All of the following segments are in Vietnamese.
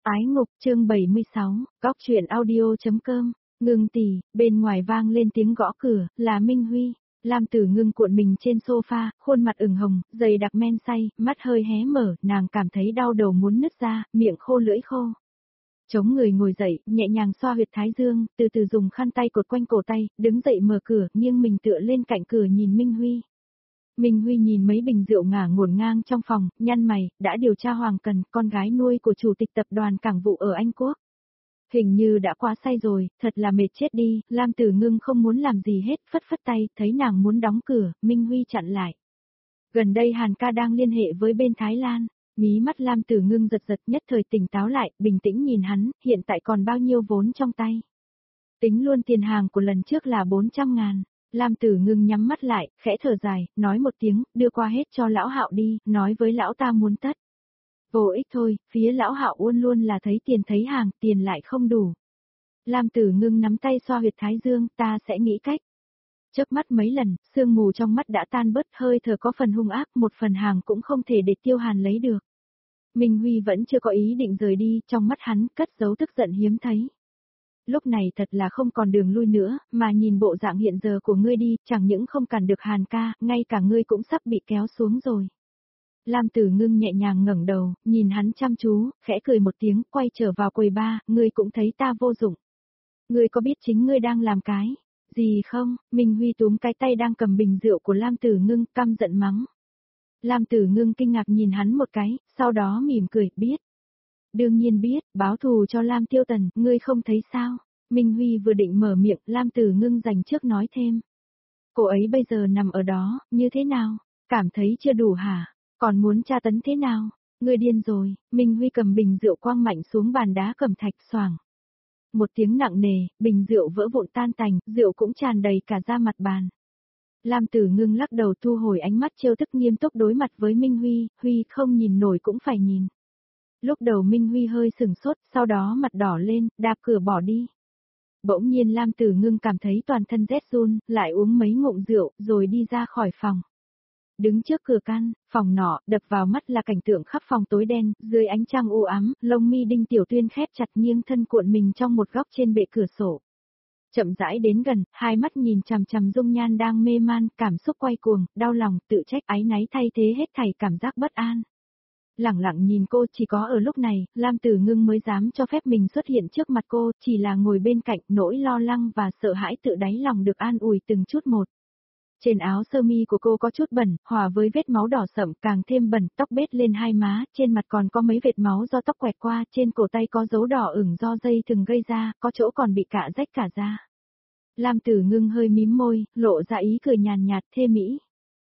Ái Ngục chương 76, góc truyện audio.com, Ngưng tỷ, bên ngoài vang lên tiếng gõ cửa, là Minh Huy. Lam Tử Ngưng cuộn mình trên sofa, khuôn mặt ửng hồng, giày đặc men say, mắt hơi hé mở, nàng cảm thấy đau đầu muốn nứt ra, miệng khô lưỡi khô. Chống người ngồi dậy, nhẹ nhàng xoa huyệt thái dương, từ từ dùng khăn tay cột quanh cổ tay, đứng dậy mở cửa, nghiêng mình tựa lên cạnh cửa nhìn Minh Huy. Minh Huy nhìn mấy bình rượu ngả ngổn ngang trong phòng, nhăn mày, đã điều tra Hoàng Cần, con gái nuôi của chủ tịch tập đoàn cảng vụ ở Anh Quốc. Hình như đã quá say rồi, thật là mệt chết đi, Lam Tử Ngưng không muốn làm gì hết, phất phất tay, thấy nàng muốn đóng cửa, Minh Huy chặn lại. Gần đây Hàn ca đang liên hệ với bên Thái Lan, mí mắt Lam Tử Ngưng giật giật nhất thời tỉnh táo lại, bình tĩnh nhìn hắn, hiện tại còn bao nhiêu vốn trong tay. Tính luôn tiền hàng của lần trước là 400.000. Lam Tử Ngưng nhắm mắt lại, khẽ thở dài, nói một tiếng, đưa qua hết cho lão Hạo đi, nói với lão ta muốn tất. Vô ích thôi, phía lão Hạo luôn là thấy tiền thấy hàng, tiền lại không đủ. Lam Tử Ngưng nắm tay xoa huyệt thái dương, ta sẽ nghĩ cách. Chớp mắt mấy lần, sương mù trong mắt đã tan bớt, hơi thở có phần hung ác, một phần hàng cũng không thể để Tiêu Hàn lấy được. Minh Huy vẫn chưa có ý định rời đi, trong mắt hắn cất giấu tức giận hiếm thấy. Lúc này thật là không còn đường lui nữa, mà nhìn bộ dạng hiện giờ của ngươi đi, chẳng những không cản được Hàn ca, ngay cả ngươi cũng sắp bị kéo xuống rồi. Lam Tử Ngưng nhẹ nhàng ngẩng đầu, nhìn hắn chăm chú, khẽ cười một tiếng, quay trở vào quầy bar, ngươi cũng thấy ta vô dụng. Ngươi có biết chính ngươi đang làm cái gì không? Minh Huy túm cái tay đang cầm bình rượu của Lam Tử Ngưng, căm giận mắng. Lam Tử Ngưng kinh ngạc nhìn hắn một cái, sau đó mỉm cười, biết. Đương nhiên biết, báo thù cho Lam Tiêu Tần, ngươi không thấy sao? Minh Huy vừa định mở miệng, Lam Tử Ngưng dành trước nói thêm. Cô ấy bây giờ nằm ở đó, như thế nào? Cảm thấy chưa đủ hả? Còn muốn tra tấn thế nào? Ngươi điên rồi, Minh Huy cầm bình rượu quăng mạnh xuống bàn đá cẩm thạch xoàng. Một tiếng nặng nề, bình rượu vỡ vụn tan tành, rượu cũng tràn đầy cả ra mặt bàn. Lam Tử Ngưng lắc đầu thu hồi ánh mắt trêu tức nghiêm túc đối mặt với Minh Huy, Huy không nhìn nổi cũng phải nhìn. Lúc đầu Minh Huy hơi sừng sốt, sau đó mặt đỏ lên, đạp cửa bỏ đi. Bỗng nhiên Lam Tử Ngưng cảm thấy toàn thân rét run, lại uống mấy ngụm rượu, rồi đi ra khỏi phòng. Đứng trước cửa căn, phòng nọ, đập vào mắt là cảnh tượng khắp phòng tối đen, dưới ánh trăng u ám, lông mi Đinh Tiểu Tuyên khép chặt nghiêng thân cuộn mình trong một góc trên bệ cửa sổ. Chậm rãi đến gần, hai mắt nhìn chằm chằm dung nhan đang mê man, cảm xúc quay cuồng, đau lòng, tự trách áy náy thay thế hết thảy cảm giác bất an. Lẳng lặng nhìn cô, chỉ có ở lúc này, Lam Tử Ngưng mới dám cho phép mình xuất hiện trước mặt cô, chỉ là ngồi bên cạnh, nỗi lo lắng và sợ hãi tự đáy lòng được an ủi từng chút một. Trên áo sơ mi của cô có chút bẩn, hòa với vết máu đỏ sậm càng thêm bẩn, tóc bết lên hai má, trên mặt còn có mấy vệt máu do tóc quẹt qua, trên cổ tay có dấu đỏ ửng do dây thừng gây ra, có chỗ còn bị cạ rách cả da. Lam Tử Ngưng hơi mím môi, lộ ra ý cười nhàn nhạt, thê mỹ.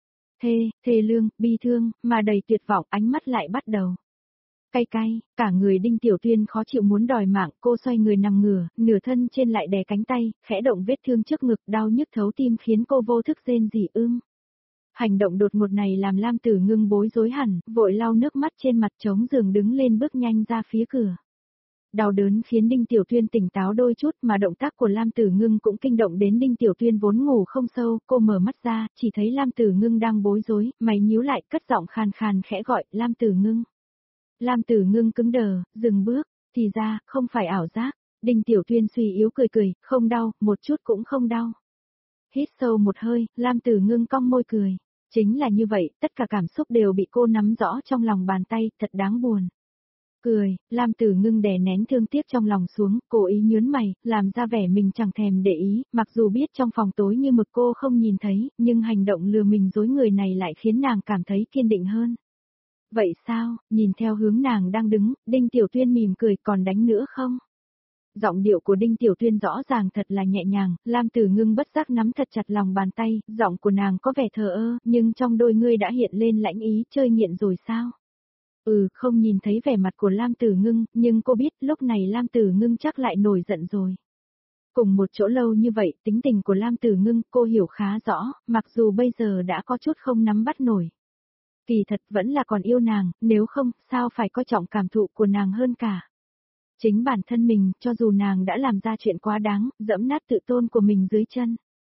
Thê lương, bi thương, mà đầy tuyệt vọng, ánh mắt lại bắt đầu. Cay cay, cả người Đinh Tiểu Tuyên khó chịu muốn đòi mạng, cô xoay người nằm ngửa, nửa thân trên lại đè cánh tay, khẽ động vết thương trước ngực, đau nhức thấu tim khiến cô vô thức rên rỉ Hành động đột ngột này làm Lam Tử Ngưng bối rối hẳn, vội lau nước mắt trên mặt trống giường đứng lên bước nhanh ra phía cửa. Đau đớn khiến Đinh Tiểu Tuyên tỉnh táo đôi chút mà động tác của Lam Tử Ngưng cũng kinh động đến Đinh Tiểu Tuyên vốn ngủ không sâu, cô mở mắt ra, chỉ thấy Lam Tử Ngưng đang bối rối, mày nhíu lại, cất giọng khàn khàn khẽ gọi, Lam Tử Ngưng. Lam Tử Ngưng cứng đờ, dừng bước, thì ra, không phải ảo giác. Đinh Tiểu Tuyên suy yếu cười, không đau, một chút cũng không đau. Hít sâu một hơi, Lam Tử Ngưng cong môi cười. Chính là như vậy, tất cả cảm xúc đều bị cô nắm rõ trong lòng bàn tay, thật đáng buồn. Cười, Lam Tử Ngưng đè nén thương tiếc trong lòng xuống, cố ý nhớn mày, làm ra vẻ mình chẳng thèm để ý, mặc dù biết trong phòng tối như mực cô không nhìn thấy, nhưng hành động lừa mình dối người này lại khiến nàng cảm thấy kiên định hơn. Vậy sao, nhìn theo hướng nàng đang đứng, Đinh Tiểu Tuyên mỉm cười, còn đánh nữa không? Giọng điệu của Đinh Tiểu Tuyên rõ ràng thật là nhẹ nhàng, Lam Tử Ngưng bất giác nắm thật chặt lòng bàn tay, giọng của nàng có vẻ thờ ơ, nhưng trong đôi ngươi đã hiện lên lãnh ý, chơi nghiện rồi sao? Không nhìn thấy vẻ mặt của Lam Tử Ngưng, nhưng cô biết lúc này Lam Tử Ngưng chắc lại nổi giận rồi. Cùng một chỗ lâu như vậy, tính tình của Lam Tử Ngưng cô hiểu khá rõ, mặc dù bây giờ đã có chút không nắm bắt nổi. Kỳ thật vẫn là còn yêu nàng, nếu không, sao phải coi trọng cảm thụ của nàng hơn cả. Chính bản thân mình, cho dù nàng đã làm ra chuyện quá đáng, dẫm nát tự tôn của mình dưới chân.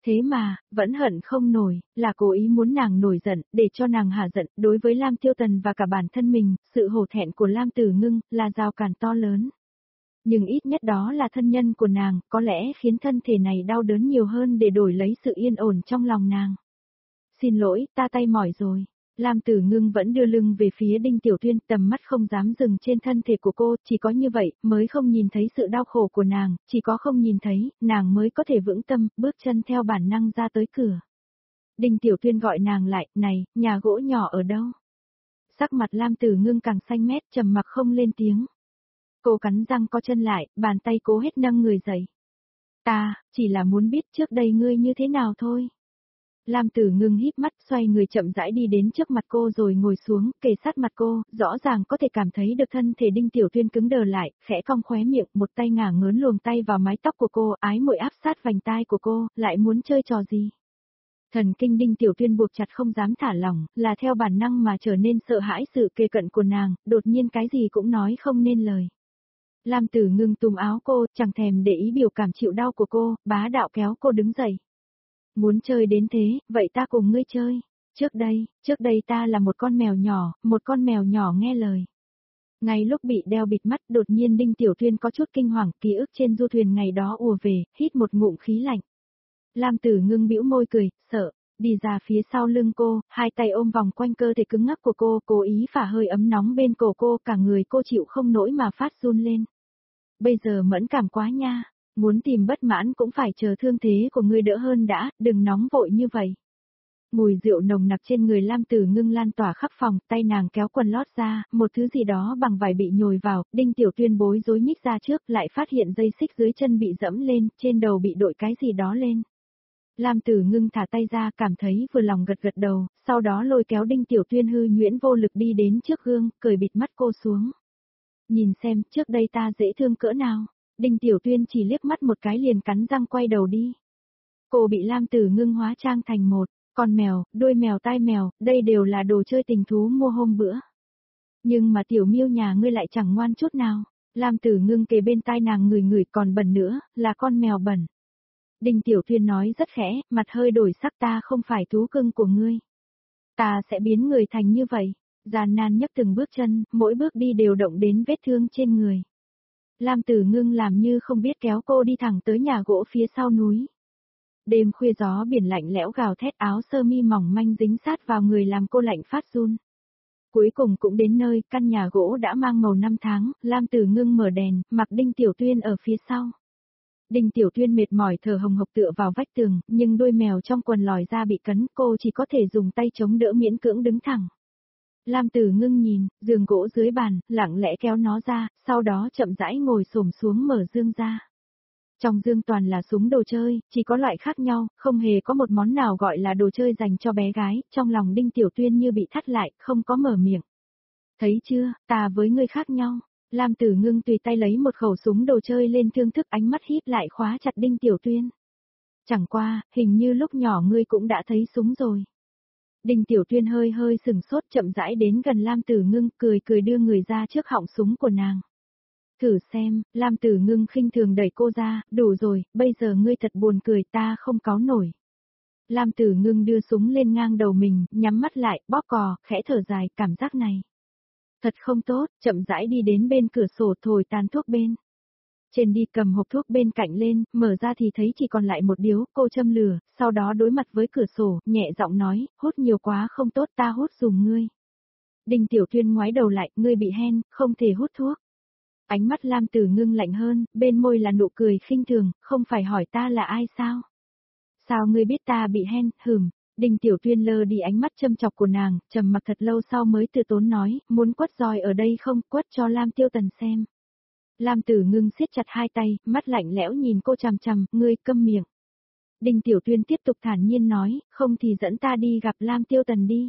Thế mà, vẫn hận không nổi, là cố ý muốn nàng nổi giận, để cho nàng hả giận, đối với Lam Tiêu Tần và cả bản thân mình, sự hổ thẹn của Lam Tử Ngưng, là rào cản to lớn. Nhưng ít nhất đó là thân nhân của nàng, có lẽ khiến thân thể này đau đớn nhiều hơn để đổi lấy sự yên ổn trong lòng nàng. Xin lỗi, ta tay mỏi rồi. Lam Tử Ngưng vẫn đưa lưng về phía Đinh Tiểu Tuyên, tầm mắt không dám dừng trên thân thể của cô, chỉ có như vậy, mới không nhìn thấy sự đau khổ của nàng, chỉ có không nhìn thấy, nàng mới có thể vững tâm, bước chân theo bản năng ra tới cửa. Đinh Tiểu Tuyên gọi nàng lại, này, nhà gỗ nhỏ ở đâu? Sắc mặt Lam Tử Ngưng càng xanh mét, trầm mặc không lên tiếng. Cô cắn răng co chân lại, bàn tay cố hết nâng người dậy. Ta, chỉ là muốn biết trước đây ngươi như thế nào thôi. Lam Tử Ngưng híp mắt, xoay người chậm rãi đi đến trước mặt cô rồi ngồi xuống, kề sát mặt cô, rõ ràng có thể cảm thấy được thân thể Đinh Tiểu Tuyên cứng đờ lại, khẽ cong khóe miệng, một tay ngả ngớn luồng tay vào mái tóc của cô, ái muội áp sát vành tai của cô, lại muốn chơi trò gì? Thần kinh Đinh Tiểu Tuyên buộc chặt không dám thả lỏng, là theo bản năng mà trở nên sợ hãi sự kề cận của nàng, đột nhiên cái gì cũng nói không nên lời. Lam Tử Ngưng túm áo cô, chẳng thèm để ý biểu cảm chịu đau của cô, bá đạo kéo cô đứng dậy. Muốn chơi đến thế, vậy ta cùng ngươi chơi. Trước đây ta là một con mèo nhỏ nghe lời. Ngay lúc bị đeo bịt mắt, đột nhiên Đinh Tiểu Tuyên có chút kinh hoàng, ký ức trên du thuyền ngày đó ùa về, hít một ngụm khí lạnh. Lam Tử Ngưng bĩu môi cười, sợ, đi ra phía sau lưng cô, hai tay ôm vòng quanh cơ thể cứng ngắc của cô, cố ý phả hơi ấm nóng bên cổ cô, cả người cô chịu không nổi mà phát run lên. Bây giờ mẫn cảm quá nha. Muốn tìm bất mãn cũng phải chờ thương thế của ngươi đỡ hơn đã, đừng nóng vội như vậy. Mùi rượu nồng nặc trên người Lam Tử Ngưng lan tỏa khắp phòng, tay nàng kéo quần lót ra, một thứ gì đó bằng vải bị nhồi vào, Đinh Tiểu Tuyên bối rối nhích ra trước, lại phát hiện dây xích dưới chân bị dẫm lên, trên đầu bị đội cái gì đó lên. Lam Tử Ngưng thả tay ra, cảm thấy vừa lòng gật gật đầu, sau đó lôi kéo Đinh Tiểu Tuyên hư nhuyễn vô lực đi đến trước gương, cởi bịt mắt cô xuống. Nhìn xem, trước đây ta dễ thương cỡ nào. Đinh Tiểu Tuyên chỉ liếc mắt một cái liền cắn răng quay đầu đi. Cô bị Lam Tử Ngưng hóa trang thành một con mèo, đuôi mèo tai mèo, đây đều là đồ chơi tình thú mua hôm bữa. Nhưng mà Tiểu Miêu nhà ngươi lại chẳng ngoan chút nào. Lam Tử Ngưng kề bên tai nàng ngửi còn bẩn nữa, là con mèo bẩn. Đinh Tiểu Tuyên nói rất khẽ, mặt hơi đổi sắc, ta không phải thú cưng của ngươi. Ta sẽ biến người thành như vậy. Gian nan nhấc từng bước chân, mỗi bước đi đều động đến vết thương trên người. Lam Tử Ngưng làm như không biết kéo cô đi thẳng tới nhà gỗ phía sau núi. Đêm khuya gió biển lạnh lẽo gào thét, áo sơ mi mỏng manh dính sát vào người làm cô lạnh phát run. Cuối cùng cũng đến nơi, căn nhà gỗ đã mang màu năm tháng, Lam Tử Ngưng mở đèn, mặc Đinh Tiểu Tuyên ở phía sau. Đinh Tiểu Tuyên mệt mỏi thở hồng hộc tựa vào vách tường, nhưng đôi mèo trong quần lòi ra bị cấn, cô chỉ có thể dùng tay chống đỡ miễn cưỡng đứng thẳng. Lam Tử Ngưng nhìn, giường gỗ dưới bàn, lặng lẽ kéo nó ra, sau đó chậm rãi ngồi xổm xuống mở dương ra. Trong dương toàn là súng đồ chơi, chỉ có loại khác nhau, không hề có một món nào gọi là đồ chơi dành cho bé gái, trong lòng Đinh Tiểu Tuyên như bị thắt lại, không có mở miệng. Thấy chưa, ta với ngươi khác nhau. Lam Tử Ngưng tùy tay lấy một khẩu súng đồ chơi lên thương thức, ánh mắt híp lại khóa chặt Đinh Tiểu Tuyên. Chẳng qua, hình như lúc nhỏ ngươi cũng đã thấy súng rồi. Đinh Tiểu Tuyên hơi hơi sừng sốt, chậm rãi đến gần Lam Tử Ngưng, cười đưa người ra trước họng súng của nàng. Thử xem, Lam Tử Ngưng khinh thường đẩy cô ra, đủ rồi, bây giờ ngươi thật buồn cười, ta không cáu nổi. Lam Tử Ngưng đưa súng lên ngang đầu mình, nhắm mắt lại, bóp cò, khẽ thở dài, cảm giác này. Thật không tốt, chậm rãi đi đến bên cửa sổ thổi tàn thuốc bên. Trên đi cầm hộp thuốc bên cạnh lên, mở ra thì thấy chỉ còn lại một điếu, cô châm lửa, sau đó đối mặt với cửa sổ, nhẹ giọng nói, hút nhiều quá không tốt, ta hút dùm ngươi. Đinh Tiểu Tuyên ngoái đầu lại, ngươi bị hen, không thể hút thuốc. Ánh mắt Lam Tử Ngưng lạnh hơn, bên môi là nụ cười khinh thường, không phải hỏi ta là ai sao? Sao ngươi biết ta bị hen, Đinh Tiểu Tuyên lơ đi ánh mắt châm chọc của nàng, trầm mặc thật lâu sau mới từ tốn nói, muốn quất roi ở đây không, quất cho Lam Tiêu Tần xem. Lam Tử Ngưng siết chặt hai tay, mắt lạnh lẽo nhìn cô chằm chằm, ngươi câm miệng. Đinh Tiểu Tuyên tiếp tục thản nhiên nói, không thì dẫn ta đi gặp Lam Tiêu Tần đi.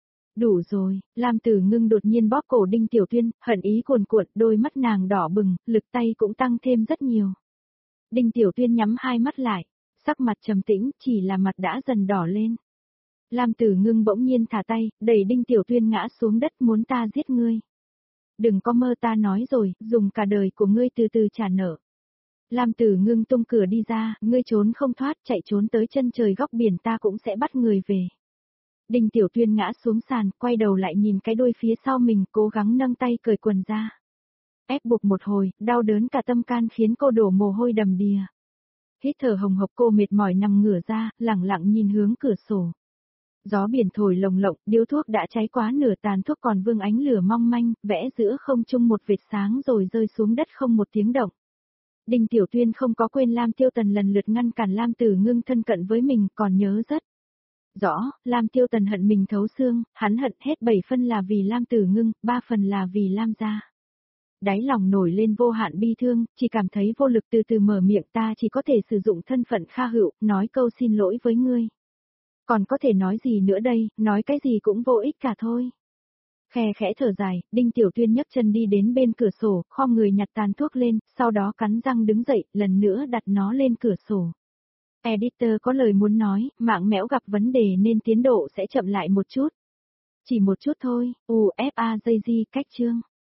Đủ rồi, Lam Tử Ngưng đột nhiên bóp cổ Đinh Tiểu Tuyên, hận ý cuồn cuộn, đôi mắt nàng đỏ bừng, lực tay cũng tăng thêm rất nhiều. Đinh Tiểu Tuyên nhắm hai mắt lại, sắc mặt trầm tĩnh, chỉ là mặt đã dần đỏ lên. Lam Tử Ngưng bỗng nhiên thả tay, đẩy Đinh Tiểu Tuyên ngã xuống đất, muốn ta giết ngươi. Đừng có mơ, ta nói rồi, dùng cả đời của ngươi từ từ trả nợ. Lam Tử Ngưng tung cửa đi ra, ngươi trốn không thoát, chạy trốn tới chân trời góc biển ta cũng sẽ bắt người về. Đinh Tiểu Tuyên ngã xuống sàn, quay đầu lại nhìn cái đuôi phía sau mình, cố gắng nâng tay cởi quần ra. Ép buộc một hồi, đau đớn cả tâm can khiến cô đổ mồ hôi đầm đìa. Hít thở hồng hộc cô mệt mỏi nằm ngửa ra, lẳng lặng nhìn hướng cửa sổ. Gió biển thổi lồng lộng, điếu thuốc đã cháy quá nửa tàn thuốc còn vương ánh lửa mong manh, vẽ giữa không trung một vệt sáng rồi rơi xuống đất không một tiếng động. Đinh Tiểu Tuyên không có quên Lam Tiêu Tần lần lượt ngăn cản Lam Tử Ngưng thân cận với mình, còn nhớ rất rõ, Lam Tiêu Tần hận mình thấu xương, hắn hận hết 7 phần là vì Lam Tử Ngưng, 3 phần là vì Lam gia. Đáy lòng nổi lên vô hạn bi thương, chỉ cảm thấy vô lực từ từ mở miệng, ta chỉ có thể sử dụng thân phận Kha Hựu, nói câu xin lỗi với ngươi. Còn có thể nói gì nữa đây, nói cái gì cũng vô ích cả thôi. Khe khẽ thở dài, Đinh Tiểu Tuyên nhấc chân đi đến bên cửa sổ, khom người nhặt tàn thuốc lên, sau đó cắn răng đứng dậy, lần nữa đặt nó lên cửa sổ. Editor có lời muốn nói, mạng mẽo gặp vấn đề nên tiến độ sẽ chậm lại một chút. Chỉ một chút thôi, UFAJG cách chương.